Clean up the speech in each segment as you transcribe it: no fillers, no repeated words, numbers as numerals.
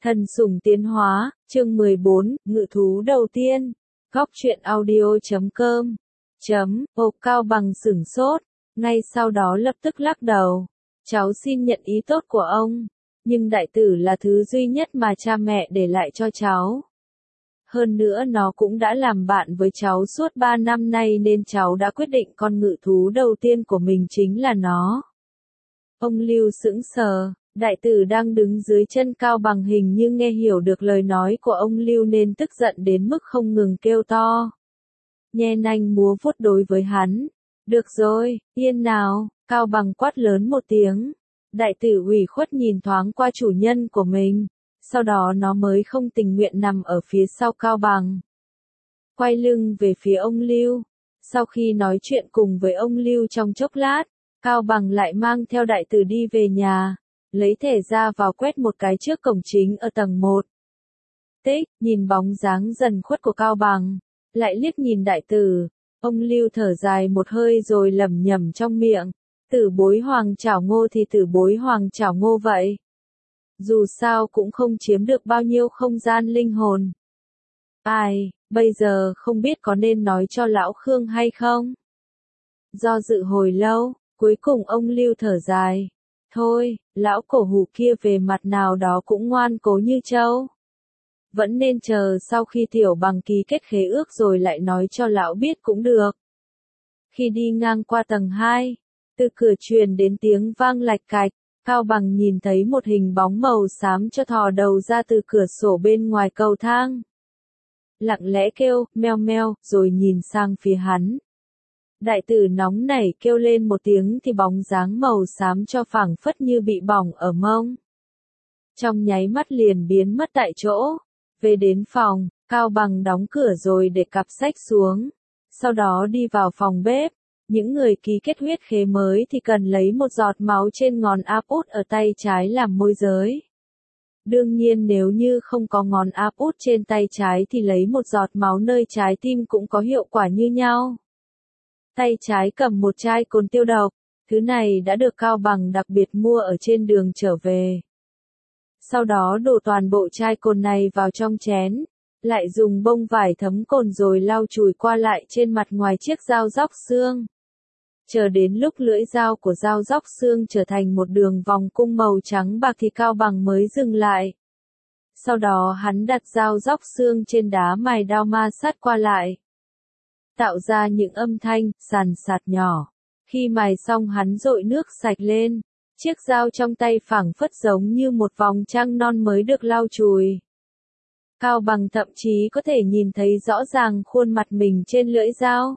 Thần sủng tiến hóa, chương 14, ngự thú đầu tiên. Góc truyện audio.com. Ô Cao Bằng sửng sốt, ngay sau đó lập tức lắc đầu. Cháu xin nhận ý tốt của ông, nhưng đại tử là thứ duy nhất mà cha mẹ để lại cho cháu. Hơn nữa nó cũng đã làm bạn với cháu suốt 3 năm nay nên cháu đã quyết định con ngự thú đầu tiên của mình chính là nó. Ông Lưu sững sờ. Đại tử đang đứng dưới chân Cao Bằng hình như nghe hiểu được lời nói của ông Lưu nên tức giận đến mức không ngừng kêu to. Nhe nanh múa vuốt đối với hắn. Được rồi, yên nào, Cao Bằng quát lớn một tiếng. Đại tử ủy khuất nhìn thoáng qua chủ nhân của mình, sau đó nó mới không tình nguyện nằm ở phía sau Cao Bằng. Quay lưng về phía ông Lưu. Sau khi nói chuyện cùng với ông Lưu trong chốc lát, Cao Bằng lại mang theo đại tử đi về nhà. Lấy thẻ ra vào quét một cái trước cổng chính ở tầng 1. Tích, nhìn bóng dáng dần khuất của Cao Bằng, lại liếc nhìn đại tử, ông Lưu thở dài một hơi rồi lẩm nhẩm trong miệng, tử bối hoàng chảo ngô thì tử bối hoàng chảo ngô vậy. Dù sao cũng không chiếm được bao nhiêu không gian linh hồn. Ai, bây giờ không biết có nên nói cho lão Khương hay không? Do dự hồi lâu, cuối cùng ông Lưu thở dài. Thôi, lão cổ hủ kia về mặt nào đó cũng ngoan cố như trâu. Vẫn nên chờ sau khi Tiểu Bằng ký kết khế ước rồi lại nói cho lão biết cũng được. Khi đi ngang qua tầng 2, từ cửa truyền đến tiếng vang lạch cạch, Cao Bằng nhìn thấy một hình bóng màu xám cho thò đầu ra từ cửa sổ bên ngoài cầu thang. Lặng lẽ kêu, meo meo, rồi nhìn sang phía hắn. Đại tử nóng nảy kêu lên một tiếng thì bóng dáng màu xám cho phảng phất như bị bỏng ở mông. Trong nháy mắt liền biến mất tại chỗ. Về đến phòng, Cao Bằng đóng cửa rồi để cặp sách xuống. Sau đó đi vào phòng bếp. Những người ký kết huyết khế mới thì cần lấy một giọt máu trên ngón áp út ở tay trái làm môi giới. Đương nhiên nếu như không có ngón áp út trên tay trái thì lấy một giọt máu nơi trái tim cũng có hiệu quả như nhau. Tay trái cầm một chai cồn tiêu độc, thứ này đã được Cao Bằng đặc biệt mua ở trên đường trở về. Sau đó đổ toàn bộ chai cồn này vào trong chén, lại dùng bông vải thấm cồn rồi lau chùi qua lại trên mặt ngoài chiếc dao róc xương. Chờ đến lúc lưỡi dao của dao róc xương trở thành một đường vòng cung màu trắng bạc thì Cao Bằng mới dừng lại. Sau đó hắn đặt dao róc xương trên đá mài đao ma sát qua lại, tạo ra những âm thanh sàn sạt nhỏ. Khi mài xong hắn dội nước sạch lên, chiếc dao trong tay phảng phất giống như một vòng trăng non mới được lau chùi. Cao Bằng thậm chí có thể nhìn thấy rõ ràng khuôn mặt mình trên lưỡi dao.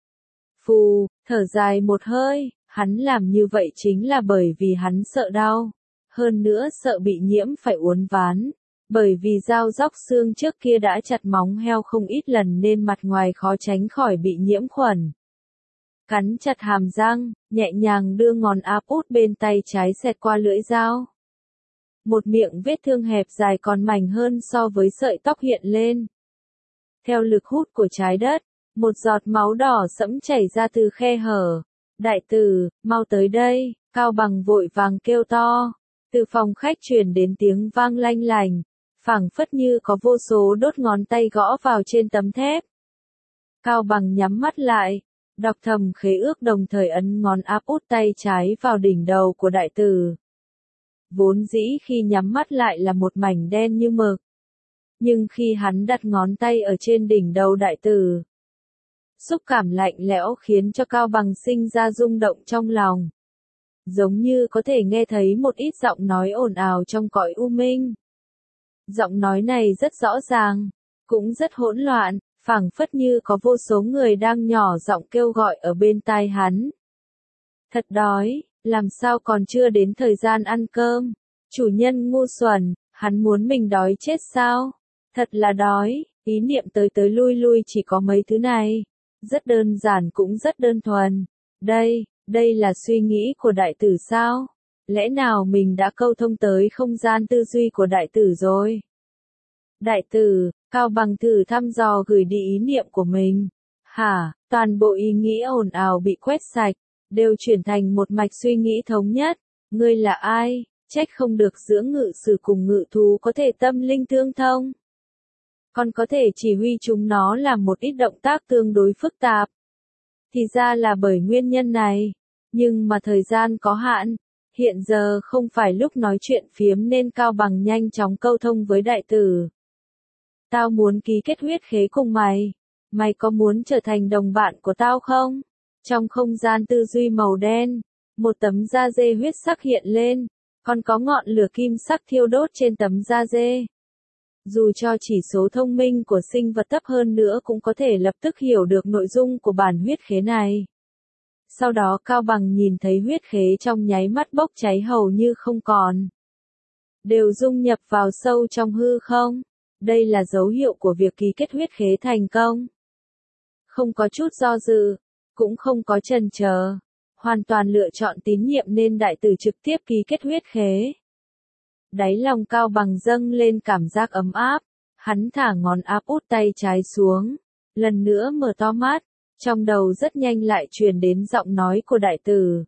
Phù, thở dài một hơi, hắn làm như vậy chính là bởi vì hắn sợ đau, hơn nữa sợ bị nhiễm phải uốn ván. Bởi vì dao róc xương trước kia đã chặt móng heo không ít lần nên mặt ngoài khó tránh khỏi bị nhiễm khuẩn. Cắn chặt hàm răng, nhẹ nhàng đưa ngón áp út bên tay trái xẹt qua lưỡi dao. Một miệng vết thương hẹp dài còn mảnh hơn so với sợi tóc hiện lên. Theo lực hút của trái đất, một giọt máu đỏ sẫm chảy ra từ khe hở. Đại tử, mau tới đây, Cao Bằng vội vàng kêu to. Từ phòng khách truyền đến tiếng vang lanh lành. Phảng phất như có vô số đốt ngón tay gõ vào trên tấm thép. Cao Bằng nhắm mắt lại, đọc thầm khế ước đồng thời ấn ngón áp út tay trái vào đỉnh đầu của đại tử. Vốn dĩ khi nhắm mắt lại là một mảnh đen như mực. Nhưng khi hắn đặt ngón tay ở trên đỉnh đầu đại tử, xúc cảm lạnh lẽo khiến cho Cao Bằng sinh ra rung động trong lòng. Giống như có thể nghe thấy một ít giọng nói ồn ào trong cõi u minh. Giọng nói này rất rõ ràng, cũng rất hỗn loạn, phảng phất như có vô số người đang nhỏ giọng kêu gọi ở bên tai hắn. Thật đói, làm sao còn chưa đến thời gian ăn cơm? Chủ nhân ngu xuẩn, hắn muốn mình đói chết sao? Thật là đói, ý niệm tới tới lui lui chỉ có mấy thứ này. Rất đơn giản cũng rất đơn thuần. Đây là suy nghĩ của đại tử sao? Lẽ nào mình đã câu thông tới không gian tư duy của đại tử rồi? Đại tử, Cao Bằng thử thăm dò gửi đi ý niệm của mình. Hả, toàn bộ ý nghĩ ồn ào bị quét sạch, đều chuyển thành một mạch suy nghĩ thống nhất. Ngươi là ai? Trách không được giữa ngự sử cùng ngự thú có thể tâm linh tương thông. Còn có thể chỉ huy chúng nó làm một ít động tác tương đối phức tạp. Thì ra là bởi nguyên nhân này. Nhưng mà thời gian có hạn. Hiện giờ không phải lúc nói chuyện phiếm nên Cao Bằng nhanh chóng câu thông với đại tử. Tao muốn ký kết huyết khế cùng mày. Mày có muốn trở thành đồng bạn của tao không? Trong không gian tư duy màu đen, một tấm da dê huyết sắc hiện lên, còn có ngọn lửa kim sắc thiêu đốt trên tấm da dê. Dù cho chỉ số thông minh của sinh vật thấp hơn nữa cũng có thể lập tức hiểu được nội dung của bản huyết khế này. Sau đó Cao Bằng nhìn thấy huyết khế trong nháy mắt bốc cháy hầu như không còn. Đều dung nhập vào sâu trong hư không. Đây là dấu hiệu của việc ký kết huyết khế thành công. Không có chút do dự, cũng không có chần chờ, hoàn toàn lựa chọn tín nhiệm nên đại tử trực tiếp ký kết huyết khế. Đáy lòng Cao Bằng dâng lên cảm giác ấm áp, hắn thả ngón áp út tay trái xuống, lần nữa mở to mắt, trong đầu rất nhanh lại truyền đến giọng nói của đại tử.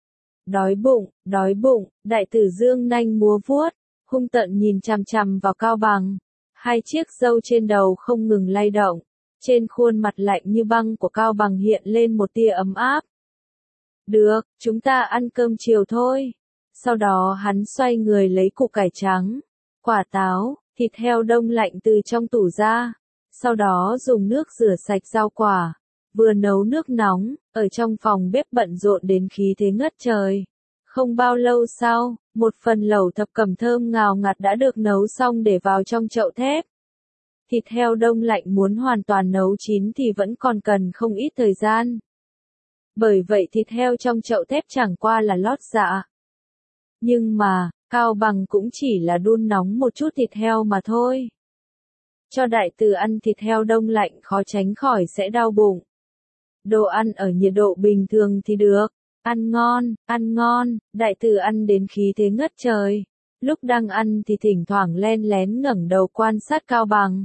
Đói bụng, đại tử dương nanh múa vuốt, hung tợn nhìn chằm chằm vào Cao Bằng, hai chiếc râu trên đầu không ngừng lay động. Trên khuôn mặt lạnh như băng của Cao Bằng hiện lên một tia ấm áp. Được, chúng ta ăn cơm chiều thôi. Sau đó hắn xoay người lấy củ cải trắng, quả táo, thịt heo đông lạnh từ trong tủ ra. Sau đó dùng nước rửa sạch rau quả, vừa nấu nước nóng, ở trong phòng bếp bận rộn đến khí thế ngất trời. Không bao lâu sau, một phần lẩu thập cẩm thơm ngào ngạt đã được nấu xong để vào trong chậu thép. Thịt heo đông lạnh muốn hoàn toàn nấu chín thì vẫn còn cần không ít thời gian. Bởi vậy thịt heo trong chậu thép chẳng qua là lót dạ. Nhưng mà, Cao Bằng cũng chỉ là đun nóng một chút thịt heo mà thôi. Cho đại tử ăn thịt heo đông lạnh khó tránh khỏi sẽ đau bụng. Đồ ăn ở nhiệt độ bình thường thì được. Ăn ngon, đại tử ăn đến khí thế ngất trời. Lúc đang ăn thì thỉnh thoảng len lén ngẩng đầu quan sát Cao Bằng.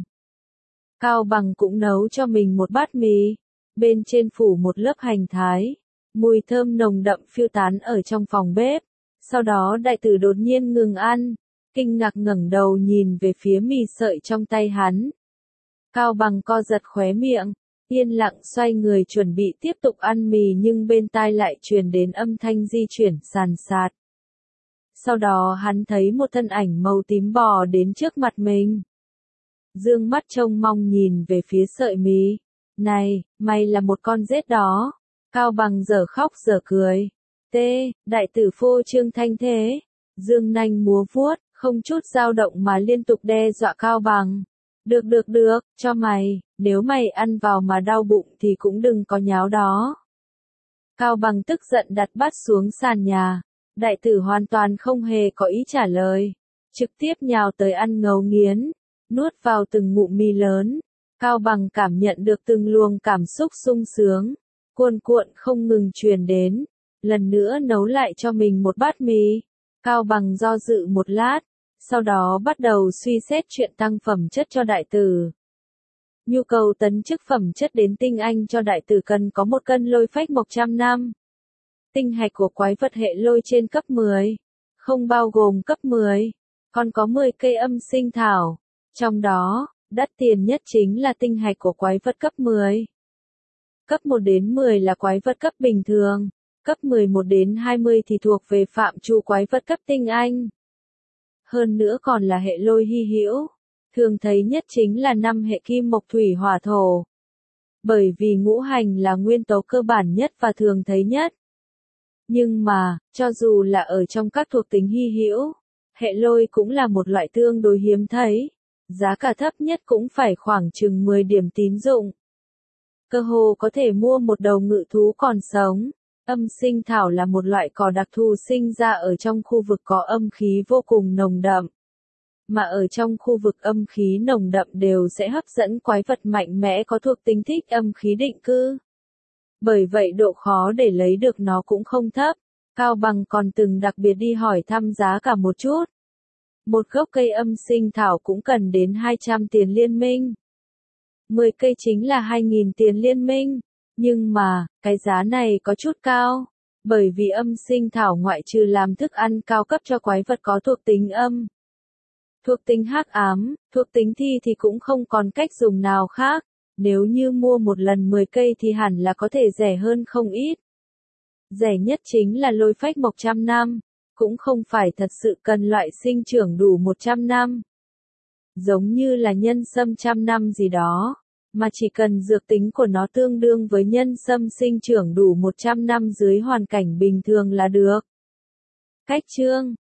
Cao Bằng cũng nấu cho mình một bát mì, bên trên phủ một lớp hành thái, mùi thơm nồng đậm phiêu tán ở trong phòng bếp. Sau đó đại tử đột nhiên ngừng ăn, kinh ngạc ngẩng đầu nhìn về phía mì sợi trong tay hắn. Cao Bằng co giật khóe miệng, yên lặng xoay người chuẩn bị tiếp tục ăn mì nhưng bên tai lại truyền đến âm thanh di chuyển sàn sạt. Sau đó hắn thấy một thân ảnh màu tím bò đến trước mặt mình. Dương mắt trông mong nhìn về phía sợi mì. Này, mày là một con rết đó. Cao Bằng dở khóc dở cười. Đại tử phô trương thanh thế. Dương nanh múa vuốt, không chút dao động mà liên tục đe dọa Cao Bằng. Được, cho mày, nếu mày ăn vào mà đau bụng thì cũng đừng có nháo đó. Cao Bằng tức giận đặt bát xuống sàn nhà. Đại tử hoàn toàn không hề có ý trả lời. Trực tiếp nhào tới ăn ngấu nghiến. Nuốt vào từng ngụm mì lớn. Cao Bằng cảm nhận được từng luồng cảm xúc sung sướng. Cuồn cuộn không ngừng truyền đến. Lần nữa nấu lại cho mình một bát mì. Cao Bằng do dự một lát. Sau đó bắt đầu suy xét chuyện tăng phẩm chất cho đại tử. Nhu cầu tấn chức phẩm chất đến tinh anh cho đại tử cần có 1 cân lôi phách mộc 100 năm. Tinh hạch của quái vật hệ lôi trên cấp 10. Không bao gồm cấp 10. Còn có 10 cây âm sinh thảo. Trong đó, đắt tiền nhất chính là tinh hạch của quái vật cấp 10. Cấp 1 đến 10 là quái vật cấp bình thường. Cấp 11 đến 20 thì thuộc về phạm trù quái vật cấp tinh anh. Hơn nữa còn là hệ lôi hy hữu. Thường thấy nhất chính là 5 hệ kim mộc thủy hỏa thổ. Bởi vì ngũ hành là nguyên tố cơ bản nhất và thường thấy nhất. Nhưng mà, cho dù là ở trong các thuộc tính hy hữu, hệ lôi cũng là một loại tương đối hiếm thấy. Giá cả thấp nhất cũng phải khoảng chừng 10 điểm tín dụng. Cơ hồ có thể mua một đầu ngự thú còn sống. Âm sinh thảo là một loại cỏ đặc thù sinh ra ở trong khu vực có âm khí vô cùng nồng đậm. Mà ở trong khu vực âm khí nồng đậm đều sẽ hấp dẫn quái vật mạnh mẽ có thuộc tính thích âm khí định cư. Bởi vậy độ khó để lấy được nó cũng không thấp. Cao Bằng còn từng đặc biệt đi hỏi thăm giá cả một chút. Một gốc cây âm sinh thảo cũng cần đến 200 tiền liên minh. 10 cây chính là 2.000 tiền liên minh. Nhưng mà, cái giá này có chút cao. Bởi vì âm sinh thảo ngoại trừ làm thức ăn cao cấp cho quái vật có thuộc tính âm, thuộc tính hắc ám, thuộc tính thi thì cũng không còn cách dùng nào khác. Nếu như mua một lần 10 cây thì hẳn là có thể rẻ hơn không ít. Rẻ nhất chính là lôi phách mộc 100 năm, cũng không phải thật sự cần loại sinh trưởng đủ 100 năm. Giống như là nhân sâm 100 năm gì đó, mà chỉ cần dược tính của nó tương đương với nhân sâm sinh trưởng đủ 100 năm dưới hoàn cảnh bình thường là được. Cách chương